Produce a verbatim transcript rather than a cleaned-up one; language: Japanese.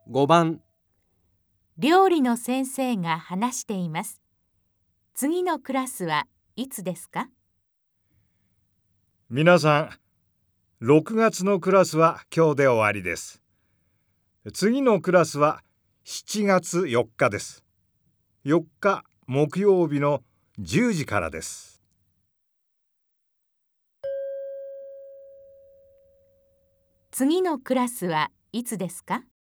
ごばん、 料理の先生が話しています。次のクラスはいつですか？ 皆さん、ろくがつのクラスは今日で終わりです。次のクラスはしちがつよっかです。よっか木曜日のじゅうじからです。 次のクラスはいつですか？